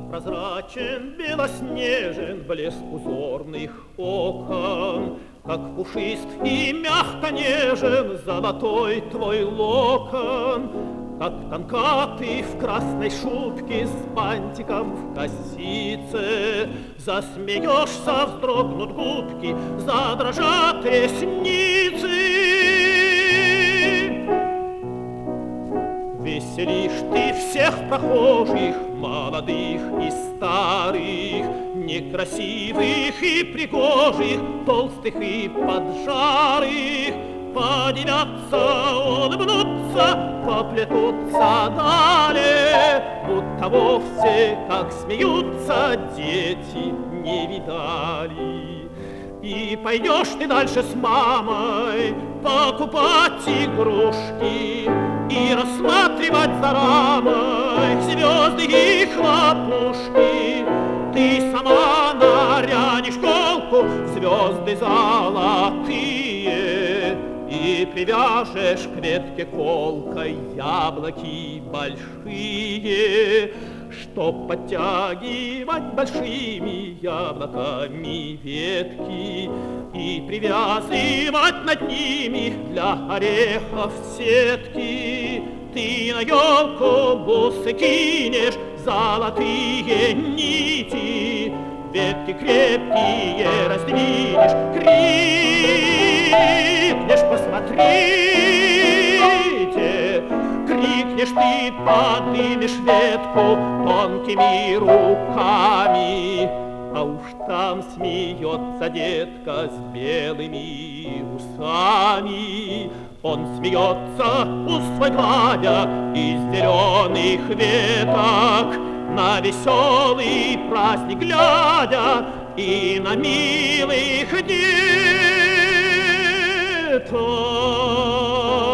прозрачен, белоснежен блеск узорных окон, как пушист и мягко нежен золотой твой локон, как тонка ты в красной шубке с бантиком в косице. Засмеешься, вздрогнут губки, задрожат ресницы. Веселишь ты всех прохожих, молодых и старых, некрасивых и пригожих, толстых и поджарых. Подивятся, улыбнутся, поплетутся далее, будто вовсе, как смеются, дети не видали. И пойдешь ты дальше с мамой покупать игрушки и рассматривать за рамой звезды и хлопушки. Ты сама нарянешь голку в звезды золотые и привяжешь к ветке колкой яблоки большие, чтоб подтягивать большими яблоками ветки и привязывать над ними для орехов сетки. Ты на елку бусы кинешь, золотые нити, ветки крепкие раздвинешь, крикнешь: посмотрите! Крикнешь ты, поднимешь ветку тонкими руками, а уж там смеется детка с белыми усами. Он смеется, ус свой гладя, из зеленых веток, на веселый праздник глядя и на милых деток.